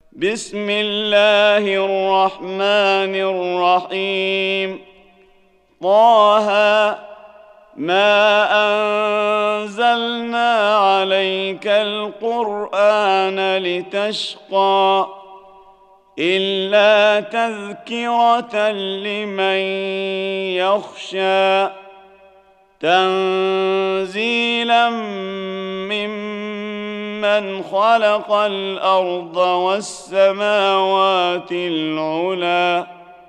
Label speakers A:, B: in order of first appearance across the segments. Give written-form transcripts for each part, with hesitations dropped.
A: بسم الله الرحمن الرحيم. طه ما أنزلنا عليك القرآن لتشقى إلا تذكرة لمن يخشى تنزيلا ممن خلق الأرض والسماوات العلى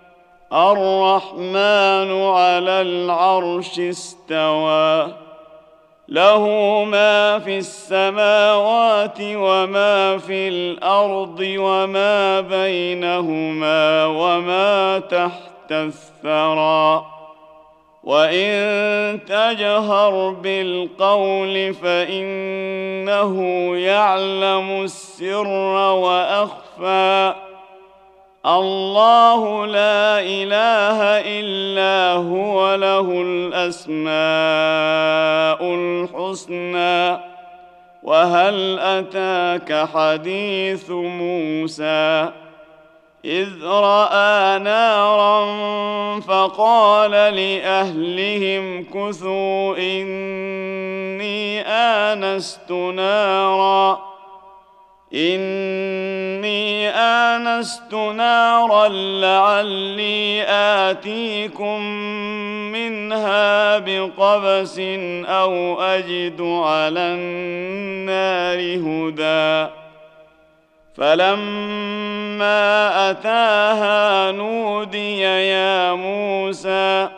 A: الرحمن على العرش استوى له ما في السماوات وما في الأرض وما بينهما وما تحت الثرى وإن تجهر بالقول فإنه يعلم السر وأخفى الله لا إله إلا هو له الأسماء الحسنى وهل أتاك حديث موسى إذ رأى نارا فقال لأهلهم كثوا إني آنست نارا لعلي آتيكم منها بقبس أو أجد على النار هدى فلما أتاها نودي يا موسى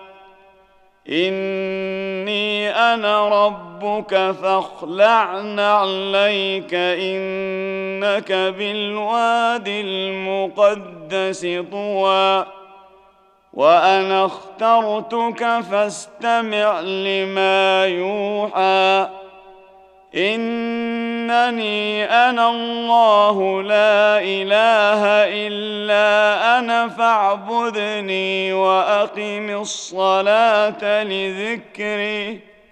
A: إني أنا ربك فاخلع نعليك إنك بالواد المقدس طوى وأنا اخترتك فاستمع لما يوحى إنني أنا الله لا إله إلا أنا فاعبدني وأقم الصلاة لذكري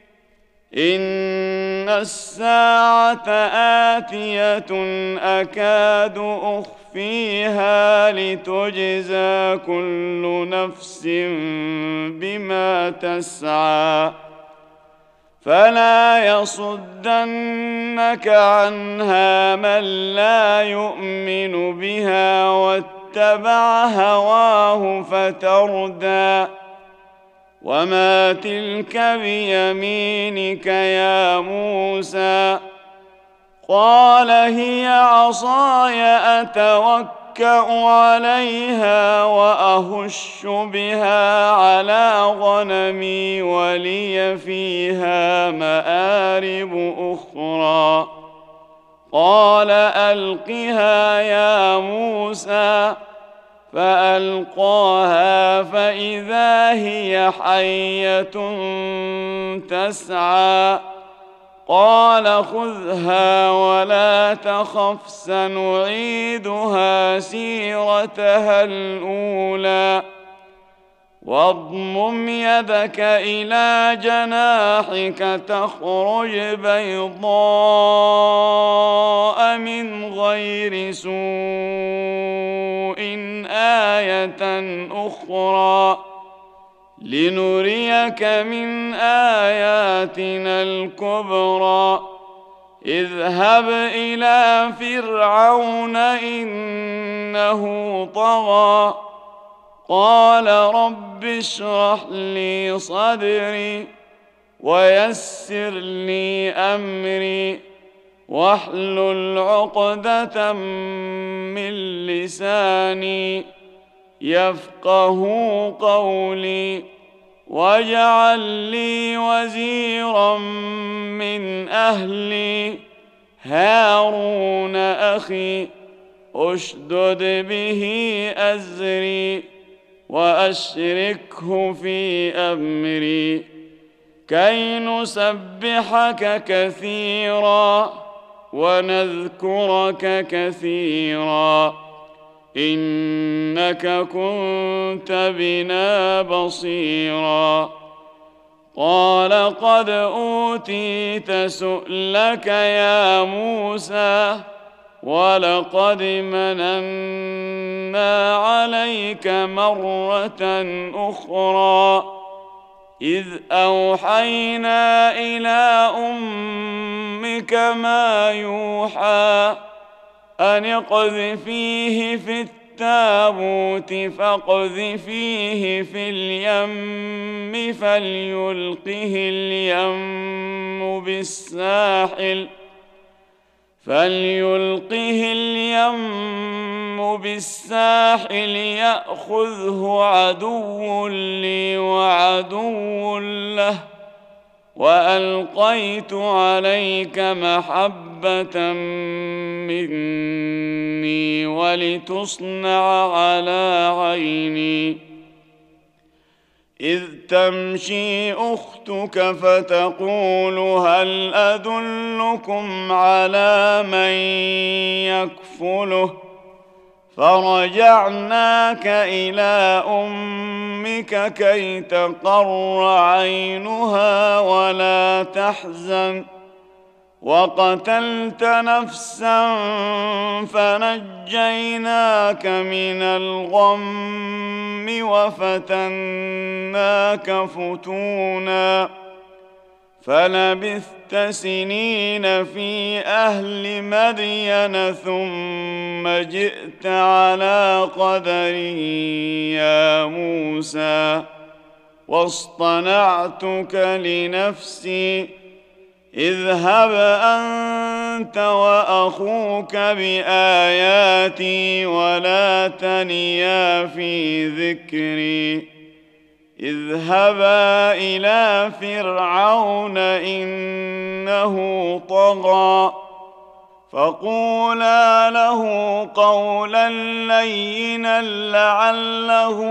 A: إن الساعة آتية أكاد أخفيها لتجزى كل نفس بما تسعى فلا يصدنك عنها من لا يؤمن بها واتبع هواه فتردى وما تلك بيمينك يا موسى قال هي عصاي أتوكأ عليها وأهش بها على غنمي ولي فيها مآرب أخرى قال ألقها يا موسى فألقاها فإذا هي حية تسعى قال خذها ولا تخف سنعيدها سيرتها الأولى واضمم يدك إلى جناحك تخرج بيضاء من غير سوء آية أخرى لنريك من آياتنا الكبرى اذهب إلى فرعون إنه طغى قال رب اشرح لي صدري ويسر لي أمري واحلل عقدة من لساني يفقه قولي واجعل لي وزيرا من أهلي هارون أخي أشدد به أزري وأشركه في أمري كي نسبحك كثيرا ونذكرك كثيرا إنك كنت بنا بصيرا قال قد أوتيت سؤلك يا موسى ولقد مننا عليك مرة أخرى إذ أوحينا إلى أمك ما يوحى أن اقذفيه في التابوت فاقذفيه في اليم فليلقه اليم بالساحل يأخذه عدو لي وعدو له وألقيت عليك محبة مني ولتصنع على عيني إذ تمشي أختك فتقول هل أدلكم على من يكفله فرجعناك إلى أمك كي تقر عينها ولا تحزن وقتلت نفسا فنجيناك من الغم وفتناك فتونا فلبثت سنين في أهل مدين ثم جئت على قدر يا موسى واصطنعتك لنفسي اذهب أنت وأخوك بآياتي ولا تنيا في ذكري اذهبا إلى فرعون إنه طغى فقولا له قولا لينا لعله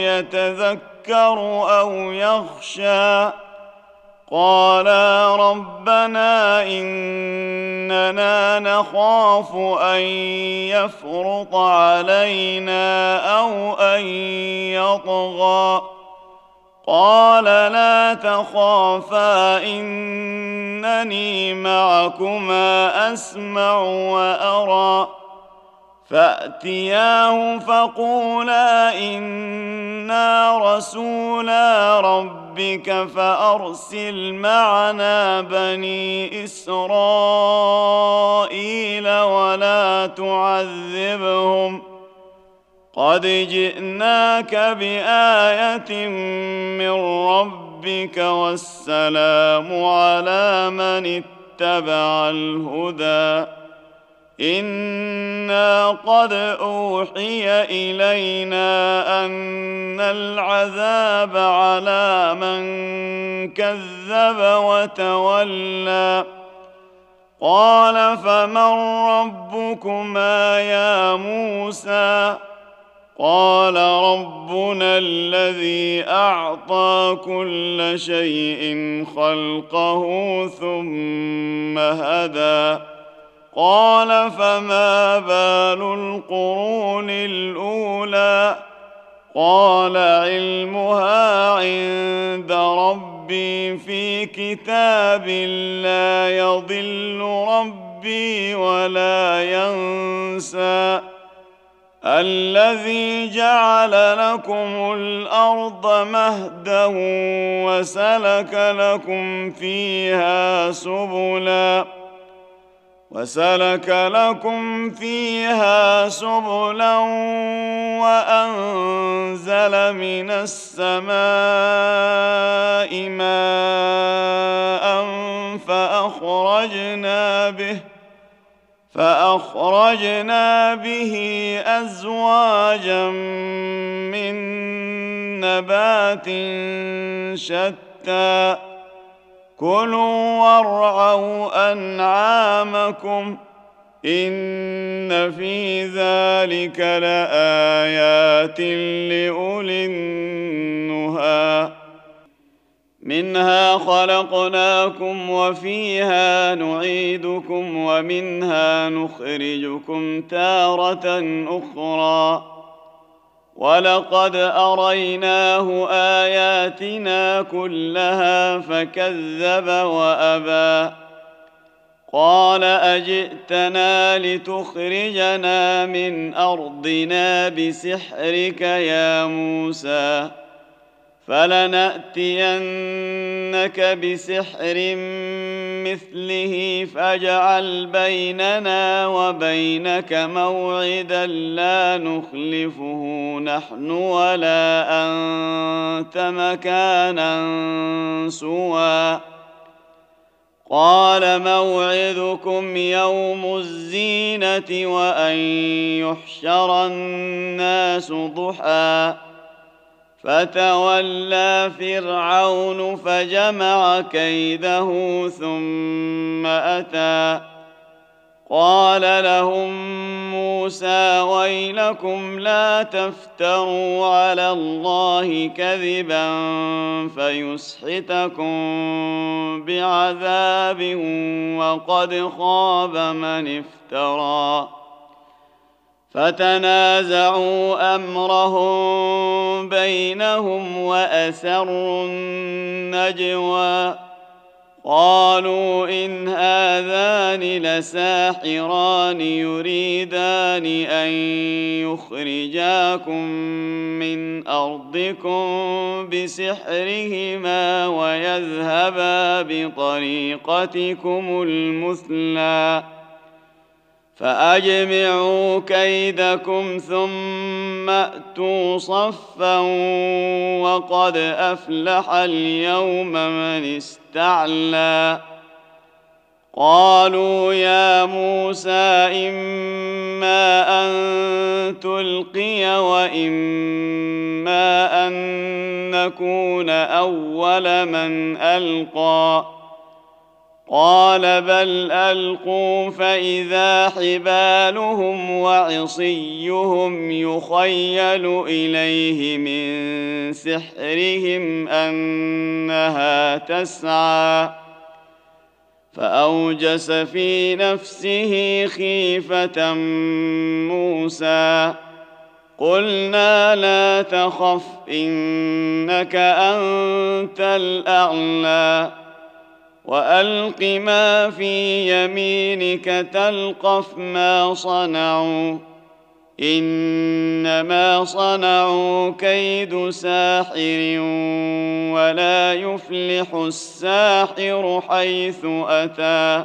A: يتذكر أو يخشى قالا ربنا إننا نخاف أن يفرط علينا أو أن يطغى قال لا تخافا إنني معكما أسمع وأرى فأتياه فقولا إنا رسولا ربك فأرسل معنا بني إسرائيل ولا تعذبهم قد جئناك بآية من ربك والسلام على من اتبع الهدى إنا قد أوحي إلينا أن العذاب على من كذب وتولى قال فمن ربكما يا موسى قال ربنا الذي أعطى كل شيء خلقه ثم هدى قال فما بال القرون الأولى قال علمها عند ربي في كتاب لا يضل ربي ولا ينسى الذي جعل لكم الأرض مهدا وسلك لكم فيها سبلا وأنزل من السماء ماء فأخرجنا به أزواجا من نبات شتى كلوا وارعوا أنعامكم إن في ذلك لآيات لأولي النهى منها خلقناكم وفيها نعيدكم ومنها نخرجكم تارة أخرى ولقد أريناه آياتنا كلها فكذب وأبى قال أجئتنا لتخرجنا من أرضنا بسحرك يا موسى فلنأتينك بسحر مثله فاجعل بيننا وبينك موعدا لا نخلفه نحن ولا أنت مكانا سوى قال موعدكم يوم الزينة وأن يحشر الناس ضحى فتولى فرعون فجمع كيده ثم أتى قال لهم موسى ويلكم لا تفتروا على الله كذبا فيسحتكم بعذاب وقد خاب من افترى فتنازعوا أمرهم بينهم وأسروا النجوى قالوا إن هذان لساحران يريدان أن يخرجاكم من أرضكم بسحرهما ويذهبا بطريقتكم المثلى فأجمعوا كيدكم ثم أتوا صفا وقد أفلح اليوم من استعلى قالوا يا موسى إما أن تلقي وإما أن نكون أول من ألقى قال بل ألقوا فإذا حبالهم وعصيهم يخيل إليه من سحرهم أنها تسعى فأوجس في نفسه خيفة موسى قلنا لا تخف إنك أنت الأعلى وألق ما في يمينك تلقف ما صنعوا إنما صنعوا كيد ساحر ولا يفلح الساحر حيث أتى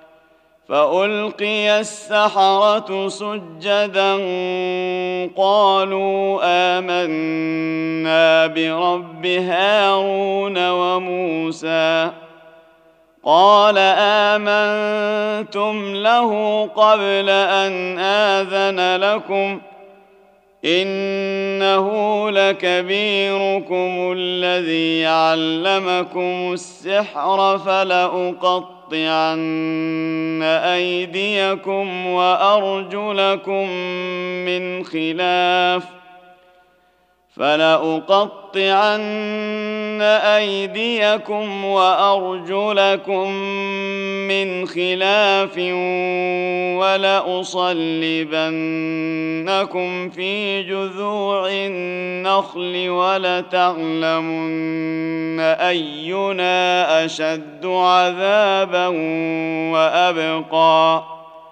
A: فألقي السحرة سجدا قالوا آمنا برب هارون وموسى قال آمنتم له قبل أن آذن لكم إنه لكبيركم الذي علمكم السحر فلأقطعن أيديكم وأرجلكم من خلاف ولأصلبنكم في جذوع النخل ولتعلمن أينا أشد عذابا وأبقى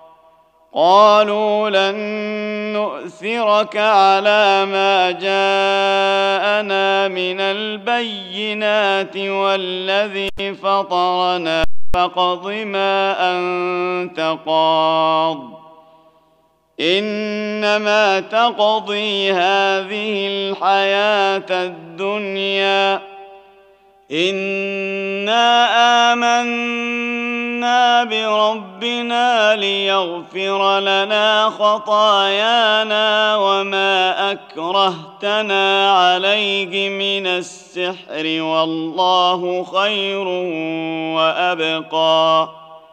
A: قالوا لن نؤثرك على ما جاءنا من البينات والذي فطرنا فاقض ما أنت قاض إنما تقضي هذه الحياة الدنيا إنا آمنا بربنا ليغفر لنا خطايانا وما أكرهتنا عليه من السحر والله خير وأبقى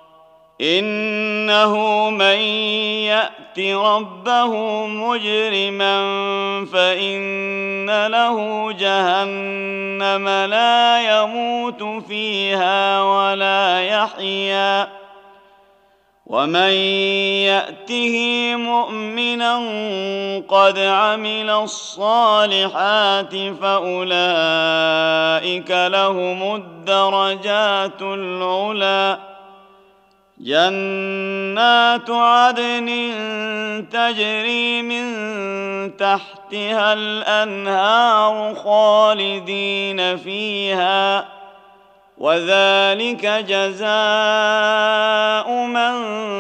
A: إنه من يأت ربه مجرما فإن له جهنم لا يموت فيها ولا يحيا ومن يأته مؤمنا قد عمل الصالحات فأولئك لهم الدرجات العلى جنات عدن تجري من تحتها الأنهار خالدين فيها، وذلك جزاء من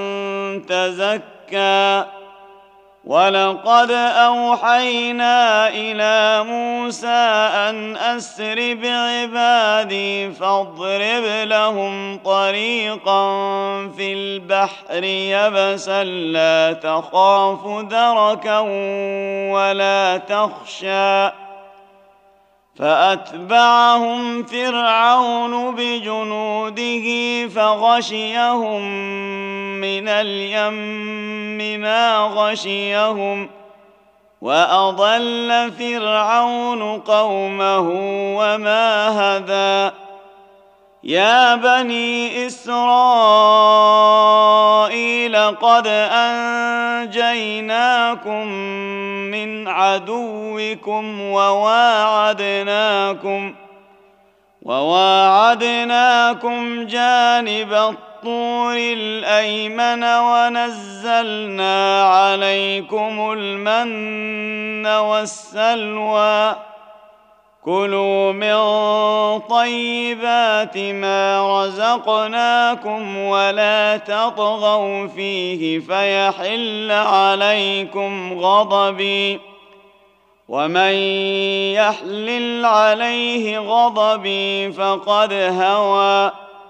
A: تزكى. ولقد أوحينا إلى موسى أن أسر بعبادي فاضرب لهم طريقا في البحر يبسا لا تخاف دركا ولا تخشى. فأتبعهم فرعون بجنوده فغشيهم من اليم ما غشيهم، وأضل فرعون قومه وما هدى. يا بني إسرائيل قد أنجيناكم من عدوكم وواعدناكم جانب الطور الأيمن ونزلنا عليكم المن والسلوى. كلوا من طيبات ما رزقناكم ولا تطغوا فيه فيحل عليكم غضبي، ومن يحلل عليه غضبي فقد هوى.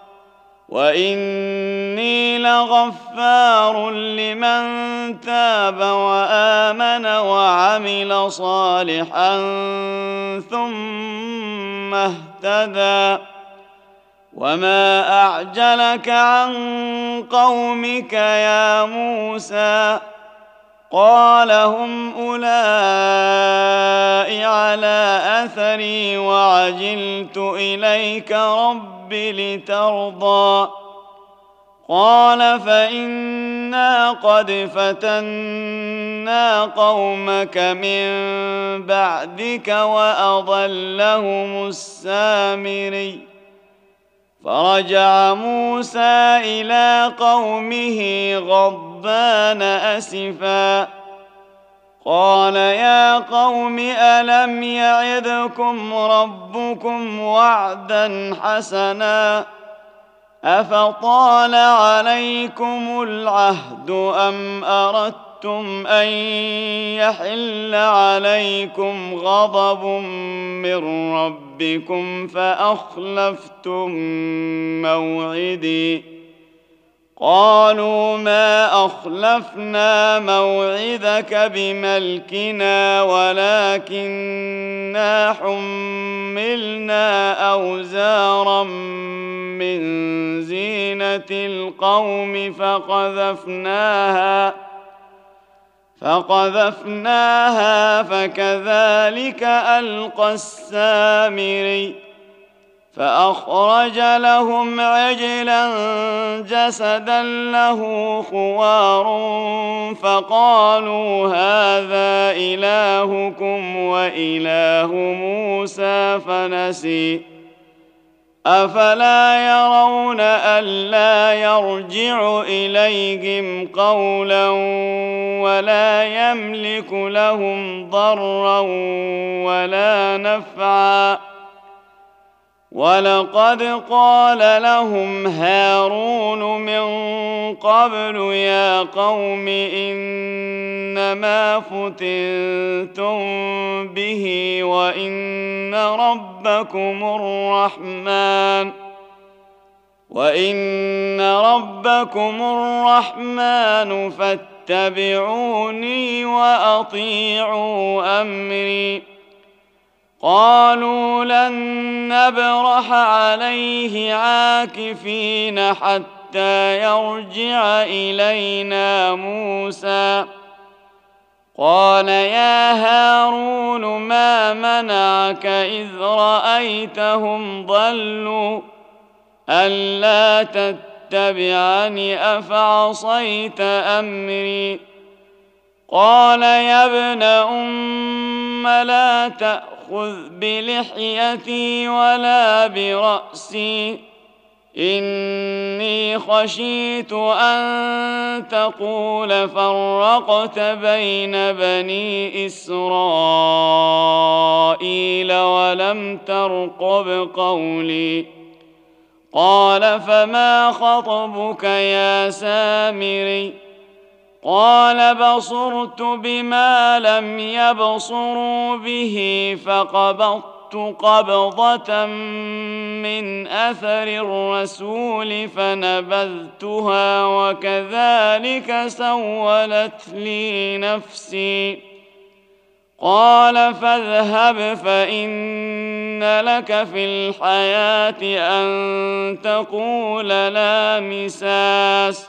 A: وإني لغفار لمن تاب وآمن وعمل صالحا ثم اهتدى. وما أعجلك عن قومك يا موسى؟ قال هم أولئك على أثري وعجلت إليك رب لترضى. قال فإنا قد فتنا قومك من بعدك وأضلهم السامري. فرجع موسى إلى قومه غضبان أسفا قال يا قوم ألم يعدكم ربكم وعدا حسنا أفطال عليكم العهد أم أردتم أن يحل عليكم غضب من ربكم فأخلفتم موعدي؟ قالوا ما أخلفنا موعدك بملكنا ولكننا حملنا أوزارا من زينة القوم فقذفناها فكذلك ألقى السامري. فأخرج لهم عجلا جسدا له خوار فقالوا هذا إلهكم وإله موسى فنسي. أفلا يرون ألا يرجع إليهم قولا ولا يملك لهم ضرا ولا نفعا؟ ولقد قال لهم هارون من قبل يا قوم إنما فتنتم به وإن ربكم الرحمن فاتبعوني وأطيعوا أمري. قالوا لن نبرح عليه عاكفين حتى يرجع إلينا موسى. قال يا هارون ما منعك إذ رأيتهم ضلوا ألا تتبعني أفعصيت أمري؟ قال يا ابن أم لا تأخذ بلحيتي ولا برأسي إني خشيت أن تقول فرقت بين بني إسرائيل ولم ترقب قولي قال فما خطبك يا سامري قال بصرت بما لم يبصروا به فقبضت قبضة من أثر الرسول فنبذتها وكذلك سولت لي نفسي قال فاذهب فإن لك في الحياة أن تقول لا مساس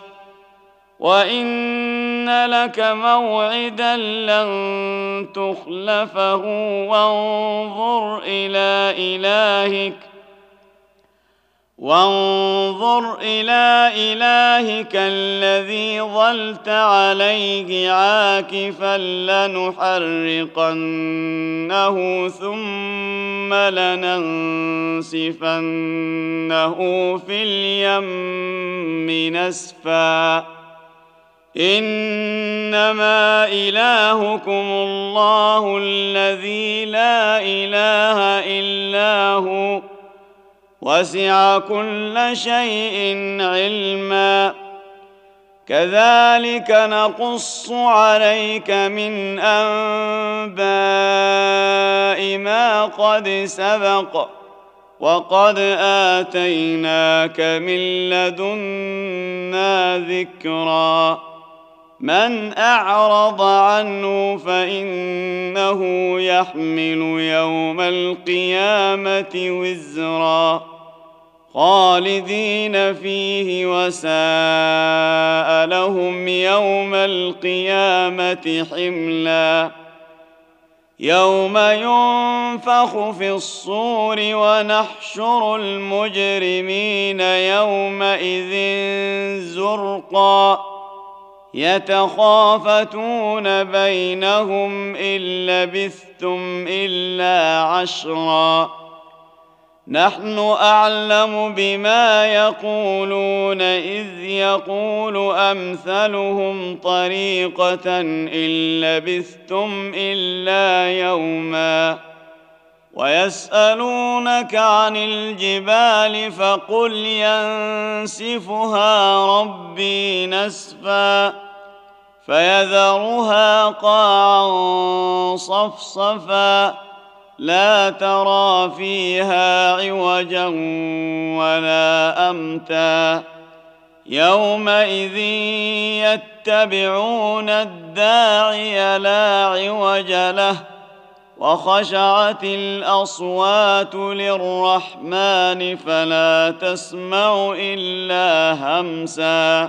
A: وإن لك موعدا لن تخلفه وانظر إلى إلهك الذي ظلت عليه عاكفا لنحرقنه ثم لننسفنه في اليم نسفا إنما إلهكم الله الذي لا إله إلا هو وسع كل شيء علما كذلك نقص عليك من أنباء ما قد سبق وقد آتيناك من لدنا ذكرا من أعرض عنه فإنه يحمل يوم القيامة وزرا خالدين فيه وساء لهم يوم القيامة حملا يوم ينفخ في الصور ونحشر المجرمين يومئذ زرقا يتخافتون بينهم إن لبثتم إلا عشرا نحن أعلم بما يقولون إذ يقول أمثلهم طريقة إن لبثتم إلا يوما ويسألونك عن الجبال فقل ينسفها ربي نسفا فيذرها قاعا صفصفا لا ترى فيها عوجا ولا أمتا يومئذ يتبعون الداعي لا عوج له وخشعت الأصوات للرحمن فلا تسمع إلا همسا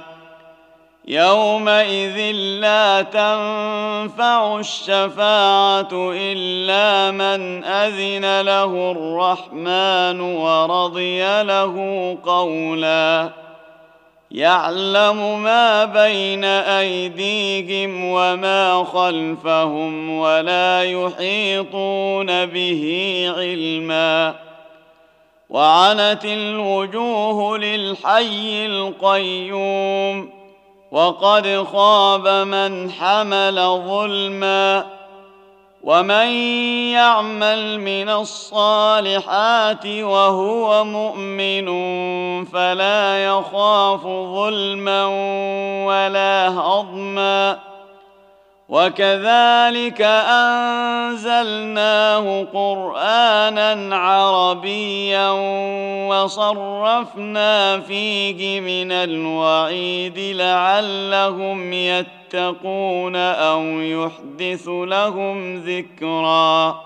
A: يومئذ لا تنفع الشفاعة إلا من أذن له الرحمن ورضي له قولا يعلم ما بين أيديهم وما خلفهم ولا يحيطون به علما وعنت الوجوه للحي القيوم وقد خاب من حمل ظلما ومن يعمل من الصالحات وهو مؤمن فلا يخاف ظلما ولا هضما وكذلك أنزلناه قرآنا عربيا وصرفنا فيه من الوعيد لعلهم يتقون أو يحدث لهم ذكرا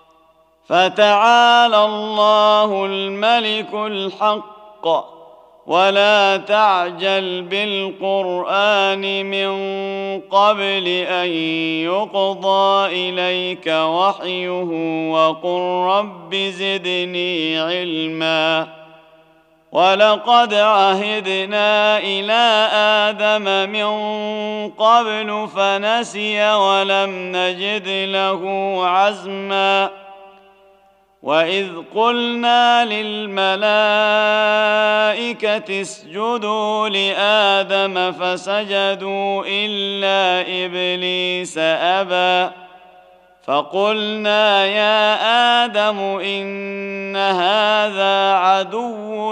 A: فتعالى الله الملك الحق ولا تعجل بالقرآن من قبل أن يقضى إليك وحيه وقل رب زدني علما ولقد عهدنا إلى آدم من قبل فنسي ولم نجد له عزما وإذ قلنا للملائكة اسجدوا لآدم فسجدوا إلا إبليس أبى فقلنا يا آدم إن هذا عدو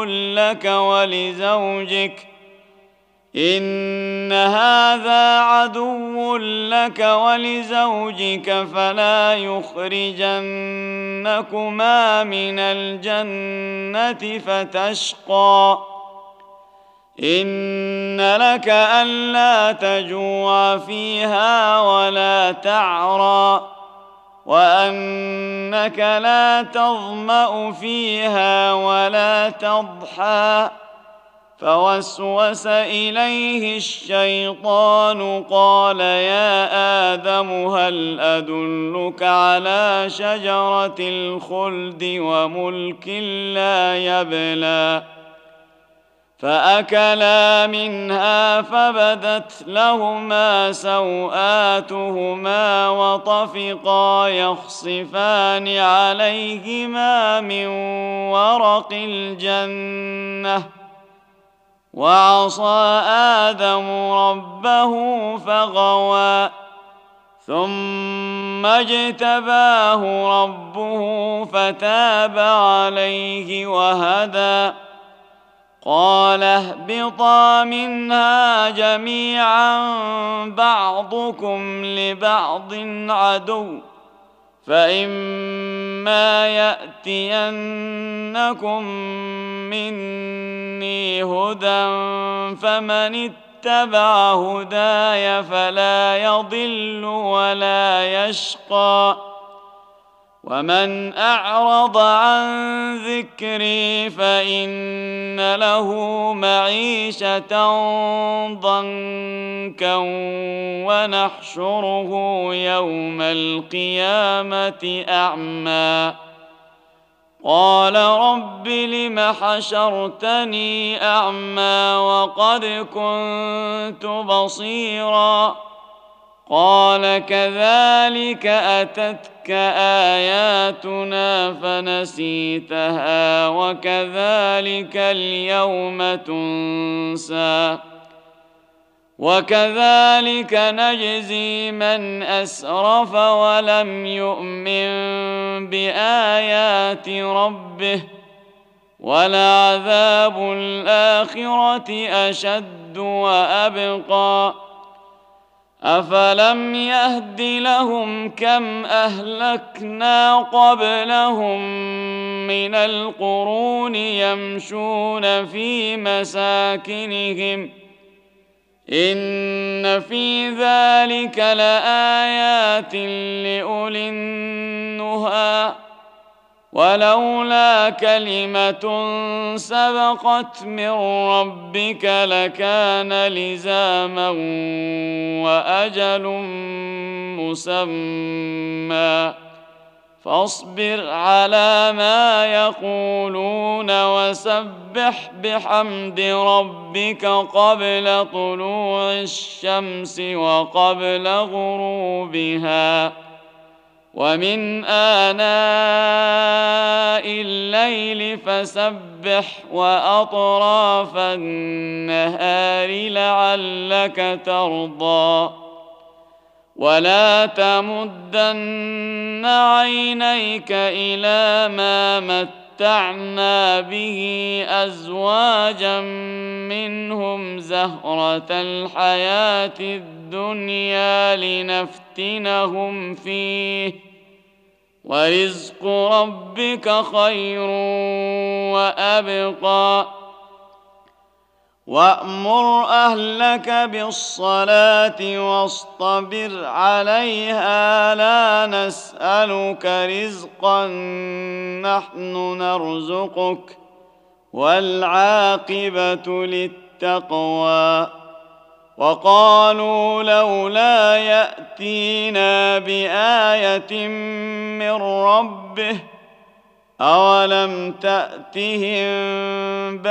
A: لك ولزوجك فلا يخرجنكما من الجنة فتشقى إن لك ألا تجوع فيها ولا تعرى وأنك لا تظمأ فيها ولا تضحى فوسوس إليه الشيطان قال يا آدم هل أدلك على شجرة الخلد وملك لا يبلى فأكلا منها فبدت لهما سوآتهما وطفقا يخصفان عليهما من ورق الجنة وعصى آدم ربه فغوى ثم اجتباه ربه فتاب عليه وهدى قال اهبطا منها جميعا بعضكم لبعض عدو فإما يأتينكم مني هدى فمن اتبع هداي فلا يضل ولا يشقى ومن أعرض عن ذكري فإن له معيشة ضنكا ونحشره يوم القيامة أعمى قال رب لم حشرتني أعمى وقد كنت بصيرا قال كذلك أتتك آياتنا فنسيتها وكذلك اليوم تنسى وكذلك نجزي من أسرف ولم يؤمن بآيات ربه ولعذاب الآخرة أشد وأبقى أفلم يهد لهم كم أهلكنا قبلهم من القرون يمشون في مساكنهم إن في ذلك لآيات لأولي النهى ولولا كلمة سبقت من ربك لكان لزاما وأجل مسمى فاصبر على ما يقولون وسبح بحمد ربك قبل طلوع الشمس وقبل غروبها ومن آناء الليل فسبح وأطراف النهار لعلك ترضى ولا تمدن عينيك إلى ما متعنا به أزواجا منهم زهرة الحياة الدنيا لنفتنهم فيه ورزق ربك خير وأبقى وأمر أهلك بالصلاة واصطبر عليها لا نسألك رزقا نحن نرزقك والعاقبة للتقوى وقالوا لولا يأتينا بآية من ربه أولم تأتهم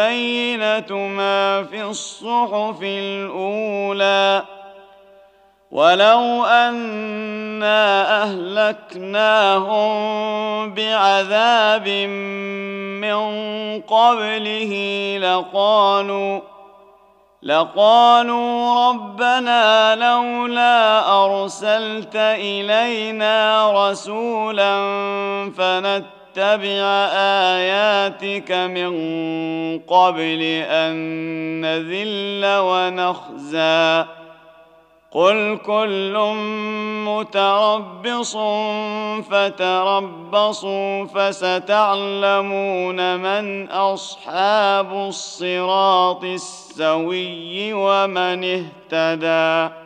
A: بينة ما في الصحف الأولى ولو أنا أهلكناهم بعذاب من قبله لقالوا ربنا لولا أرسلت إلينا رسولا فنتبع آياتك من قبل أن نذل ونخزى قل كل متربص فتربصوا فستعلمون من أصحاب الصراط السوي ومن اهتدى.